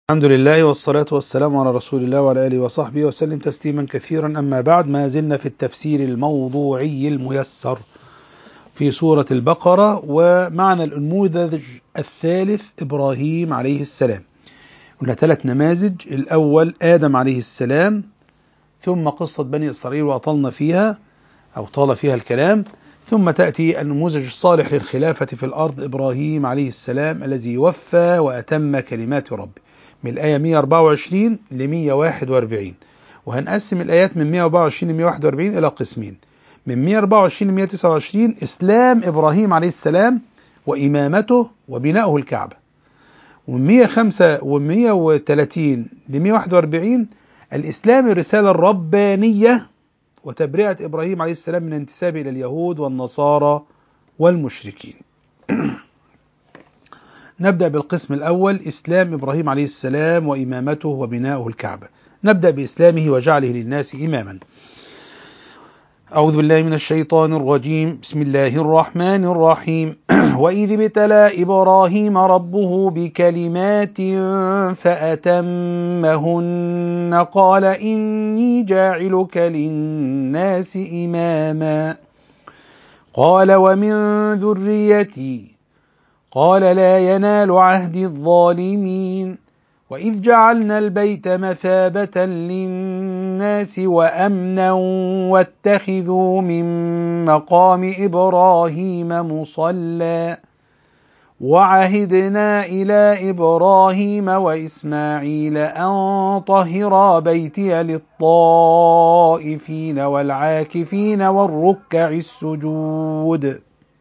الحمد لله والصلاة والسلام على رسول الله وعلى آله وصحبه وسلم تسليما كثيرا. أما بعد، ما زلنا في التفسير الموضوعي الميسر في سورة البقرة، ومعنى النموذج الثالث إبراهيم عليه السلام. قلنا 3 نماذج: الأول آدم عليه السلام، ثم قصة بني إسرائيل وأطلنا فيها أو طال فيها الكلام، ثم تأتي النموذج الصالح للخلافة في الأرض إبراهيم عليه السلام الذي وفى وأتم كلمات ربه، من الآية 124 ل 141. وهنقسم الآيات من 124 ل 141 إلى قسمين: من 124 ل 129 إسلام إبراهيم عليه السلام وإمامته وبناؤه الكعبة، ومن 135 ل 141 الإسلام الرسالة الربانية وتبرئة إبراهيم عليه السلام من انتسابه إلى اليهود والنصارى والمشركين. نبدأ بالقسم الأول: إسلام إبراهيم عليه السلام وإمامته وبناؤه الكعبة. نبدأ بإسلامه وجعله للناس إماما. أعوذ بالله من الشيطان الرجيم. بسم الله الرحمن الرحيم. وإذ ابتلى إبراهيم ربه بكلمات فأتمهن قال إني جاعلك للناس إماما قال ومن ذريتي قال لا ينال عهد الظالمين وإذ جعلنا البيت مثابة للناس وأمنا واتخذوا من مقام إبراهيم مصلى وعهدنا إلى إبراهيم وإسماعيل أن طهرا بيتي للطائفين والعاكفين والركع السجود.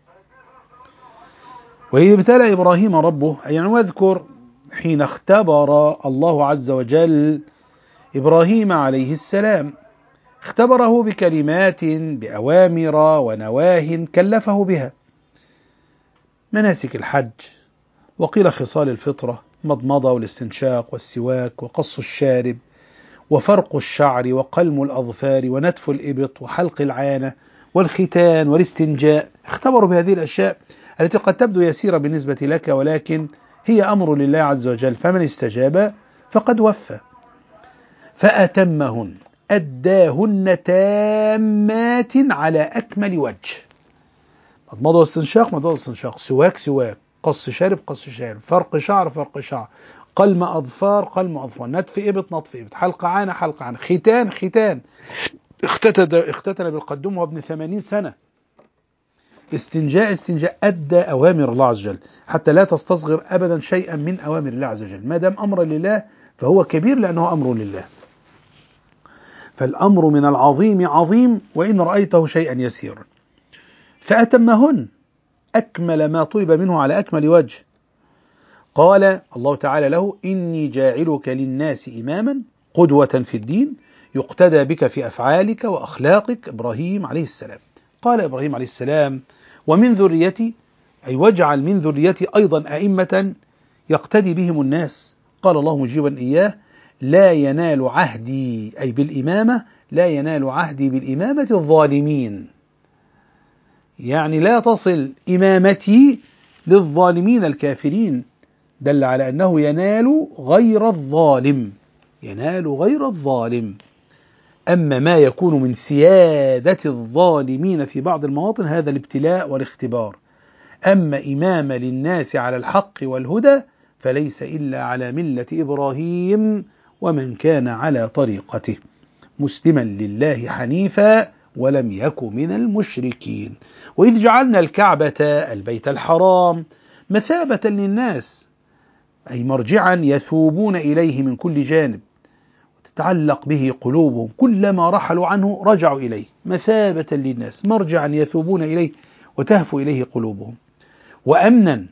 وإذ ابتلى إبراهيم ربه، يعني واذكر حين اختبر الله عز وجل إبراهيم عليه السلام، اختبره بكلمات بأوامر ونواه كلفه بها: مناسك الحج، وقيل خصال الفطرة، مضمضة والاستنشاق والسواك وقص الشارب وفرق الشعر وقلم الأظفار ونتف الإبط وحلق العانة والختان والاستنجاء. اختبروا بهذه الأشياء التي قد تبدو يسيرة بالنسبة لك، ولكن هي أمر لله عز وجل، فمن استجاب فقد وفى. فأتمهن، أداهن تامات على أكمل وجه: مضمضة واستنشاق، مضمضة واستنشاق، سواك سواك، قص شارب قص شارب، فرق شعر فرق شعر، قلم أظفار قلم أظفار، نتف إبط نتف إبط، حلق عانة حلق عانة، ختان ختان، اختتن بالقدوم وابن 80 سنة، استنجاء استنجاء. أدى أوامر الله عز وجل حتى لا تستصغر أبدا شيئا من أوامر الله عز وجل، ما دام أمر لله فهو كبير لأنه أمر لله، فالأمر من العظيم عظيم وإن رأيته شيئا يسيرا. فأتمهن، أكمل ما طلب منه على أكمل وجه. قال الله تعالى له: إني جاعلك للناس إماما قدوة في الدين يقتدى بك في أفعالك وأخلاقك. إبراهيم عليه السلام. قال إبراهيم عليه السلام: ومن ذريتي، أي واجعل من ذريتي أيضا أئمة يقتدي بهم الناس. قال الله مجيبا إياه: لا ينال عهدي، أي بالإمامة، لا ينال عهدي بالإمامة الظالمين، يعني لا تصل إمامتي للظالمين الكافرين. دل على أنه ينال غير الظالم، ينال غير الظالم. أما ما يكون من سيادة الظالمين في بعض المواطن هذا الابتلاء والاختبار. أما إمامة للناس على الحق والهدى فليس إلا على ملة إبراهيم ومن كان على طريقته مسلما لله حنيفا ولم يك من المشركين. وإذ جعلنا الكعبة، البيت الحرام، مثابة للناس، أي مرجعا يثوبون إليه من كل جانب تتعلق به قلوبهم، كلما رحلوا عنه رجعوا إليه، مثابة للناس، مرجعا يثوبون إليه وتهفو إليه قلوبهم. وأمنا،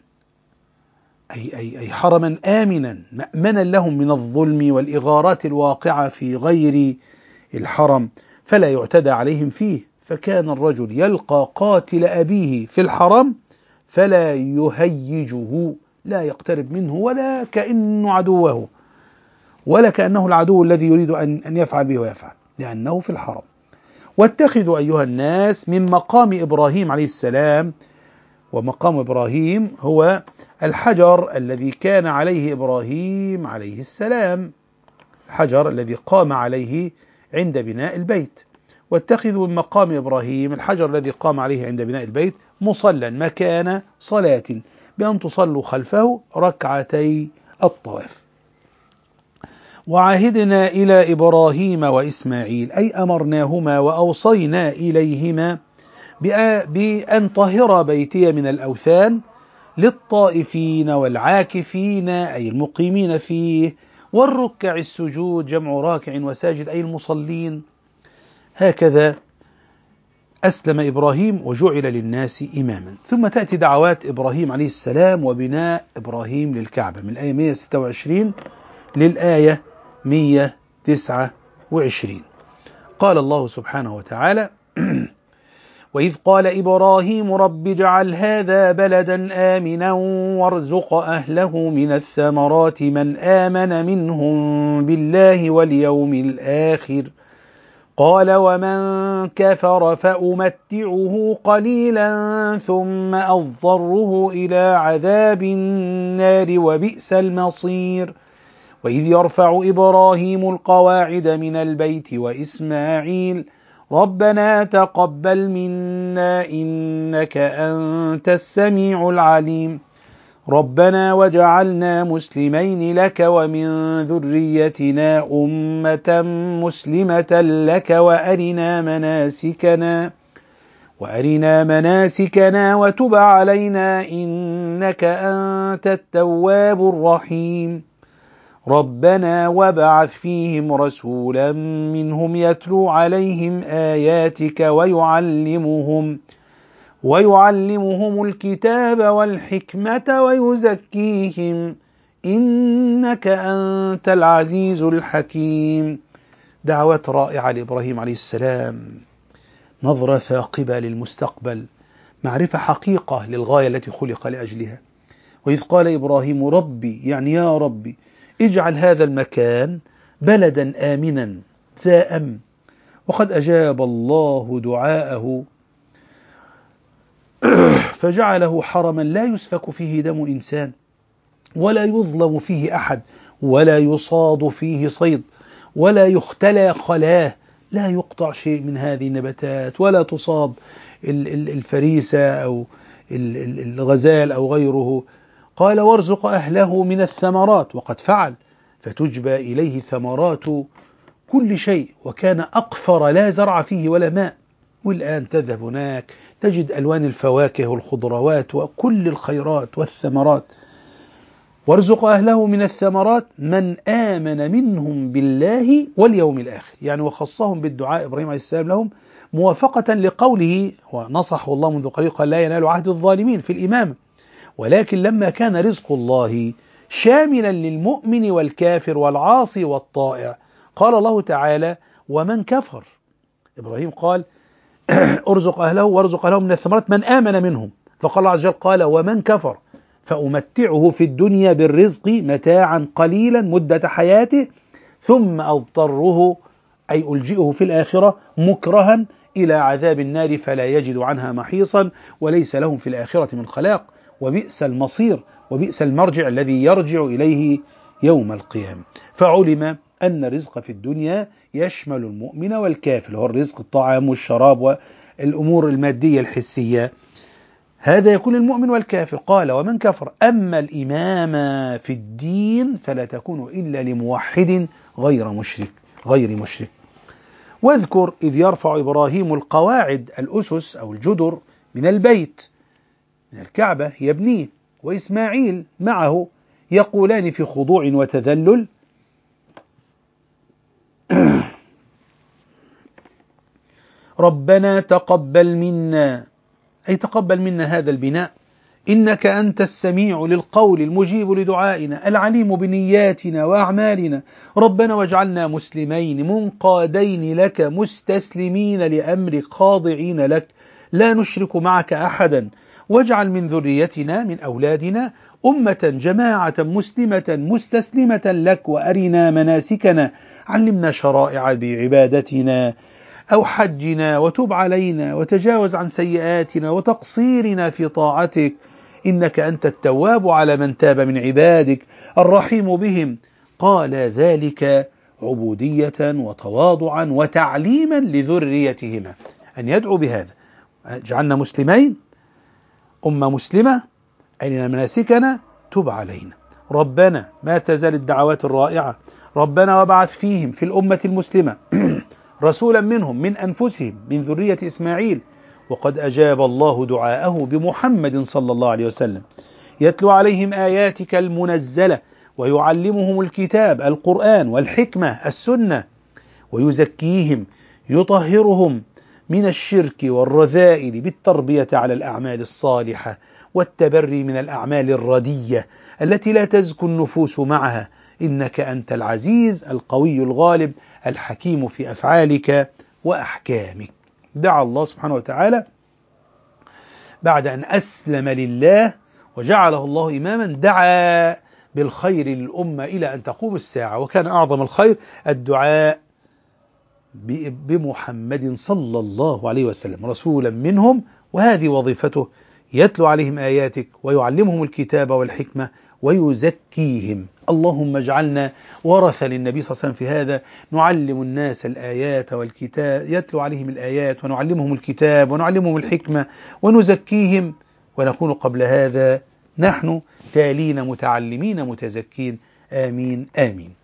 أي حرما آمنا مأمنا لهم من الظلم والإغارات الواقعة في غير الحرم، فلا يعتدى عليهم فيه. فكان الرجل يلقى قاتل أبيه في الحرم فلا يهيجه، لا يقترب منه ولا كأنه عدوه، ولا كأنه العدو الذي يريد أن يفعل به ويفعل، لأنه في الحرم. واتخذوا أيها الناس من مقام إبراهيم عليه السلام ومقام إبراهيم هو الحجر الذي كان عليه إبراهيم عليه السلام، الحجر الذي قام عليه عند بناء البيت. واتخذوا من مقام إبراهيم الحجر الذي قام عليه عند بناء البيت مصلى مكان صلاة، بأن تصلوا خلفه ركعتي الطواف. وعهدنا إلى إبراهيم وإسماعيل، أي أمرناهما وأوصينا إليهما بأن طهر بيتي من الأوثان للطائفين والعاكفين أي المقيمين فيه، والركع السجود جمع راكع وساجد أي المصلين. هكذا أسلم إبراهيم وجعل للناس إماما. ثم تأتي دعوات إبراهيم عليه السلام وبناء إبراهيم للكعبة من الآية 126 للآية 129. قال الله سبحانه وتعالى: وإذ قال إبراهيم رب اجعل هذا بلدا آمنا وارزق أهله من الثمرات من آمن منهم بالله واليوم الآخر قال ومن كفر فأمتعه قليلا ثم أضطره إلى عذاب النار وبئس المصير. وإذ يرفع إبراهيم القواعد من البيت وإسماعيل ربنا تقبل منا إنك أنت السميع العليم ربنا وجعلنا مسلمين لك ومن ذريتنا أمة مسلمة لك وأرنا مناسكنا وتب علينا إنك أنت التواب الرحيم ربنا وابعث فيهم رسولا منهم يتلو عليهم آياتك ويعلمهم الكتاب والحكمة ويزكيهم إنك أنت العزيز الحكيم. دعوات رائعة لإبراهيم عليه السلام، نظرة ثاقبة للمستقبل، معرفة حقيقة للغاية التي خلق لأجلها. وإذ قال إبراهيم ربي، يعني يا ربي اجعل هذا المكان بلدا آمنا ذا أمن. وقد أجاب الله دعاءه فجعله حرما لا يسفك فيه دم إنسان ولا يظلم فيه أحد ولا يصاد فيه صيد ولا يختلى خلاه، لا يقطع شيء من هذه النباتات ولا تصاد الفريسة أو الغزال أو غيره. قال وارزق أهله من الثمرات، وقد فعل، فتجبى إليه ثمرات كل شيء، وكان أقفر لا زرع فيه ولا ماء. والآن تذهب هناك تجد ألوان الفواكه والخضروات وكل الخيرات والثمرات. وارزق أهله من الثمرات من آمن منهم بالله واليوم الآخر، يعني وخصهم بالدعاء إبراهيم عليه السلام لهم موافقة لقوله، ونصحه الله منذ قليل قال لا ينال عهد الظالمين في الإمامة. ولكن لما كان رزق الله شاملا للمؤمن والكافر والعاصي والطائع قال الله تعالى ومن كفر. إبراهيم قال ارزق أهله وارزق أهله من الثمرات من آمن منهم، فقال الله عز وجل قال ومن كفر فأمتعه في الدنيا بالرزق متاعا قليلا مدة حياته ثم أضطره أي ألجئه في الآخرة مكرها إلى عذاب النار فلا يجد عنها محيصا وليس لهم في الآخرة من خلاق وبئس المصير وبئس المرجع الذي يرجع إليه يوم القيامة. فعلم أن الرزق في الدنيا يشمل المؤمن والكافر، هو الرزق الطعام والشراب والأمور المادية الحسية، هذا يكون المؤمن والكافر. قال ومن كفر أما الإمام في الدين فلا تكون إلا لموحد غير مشرك. واذكر إذ يرفع إبراهيم القواعد الأسس أو الجدر من البيت من الكعبة يبنيه، وإسماعيل معه يقولان في خضوع وتذلل ربنا تقبل منا، أي تقبل منا هذا البناء، إنك أنت السميع للقول المجيب لدعائنا العليم بنياتنا وأعمالنا، ربنا واجعلنا مسلمين منقادين لك مستسلمين لأمرك خاضعين لك لا نشرك معك أحدا، واجعل من ذريتنا من أولادنا أمة جماعة مسلمة مستسلمة لك وأرنا مناسكنا، علمنا شرائع بعبادتنا، أو حجنا، وتب علينا وتجاوز عن سيئاتنا وتقصيرنا في طاعتك، إنك أنت التواب على من تاب من عبادك الرحيم بهم. قال ذلك عبودية وتواضعا وتعليما لذريتهما، أن يدعو بهذا. جعلنا مسلمين، أمة مسلمة، أرنا مناسكنا، تب علينا. ربنا، ما تزال الدعوات الرائعة، ربنا وابعث فيهم في الأمة المسلمة رسولا منهم من أنفسهم من ذرية إسماعيل. وقد أجاب الله دعاءه بمحمد صلى الله عليه وسلم، يتلو عليهم آياتك المنزلة ويعلمهم الكتاب القرآن والحكمة السنة ويزكيهم، يطهرهم من الشرك والرذائل بالتربية على الأعمال الصالحة والتبري من الأعمال الردية التي لا تزكو النفوس معها، إنك أنت العزيز القوي الغالب الحكيم في أفعالك وأحكامك. دعا الله سبحانه وتعالى بعد أن أسلم لله وجعله الله إماما، دعا بالخير للأمة إلى أن تقوم الساعة، وكان أعظم الخير الدعاء بمحمد صلى الله عليه وسلم رسولا منهم، وهذه وظيفته، يتلو عليهم آياتك ويعلمهم الكتاب والحكمة ويزكيهم. اللهم اجعلنا ورثة للنبي صلى الله عليه وسلم في هذا، نعلم الناس الآيات والكتاب، يتلو عليهم الآيات ونعلمهم الكتاب ونعلمهم الحكمة ونزكيهم، ونكون قبل هذا نحن تالين متعلمين متزكين. آمين آمين.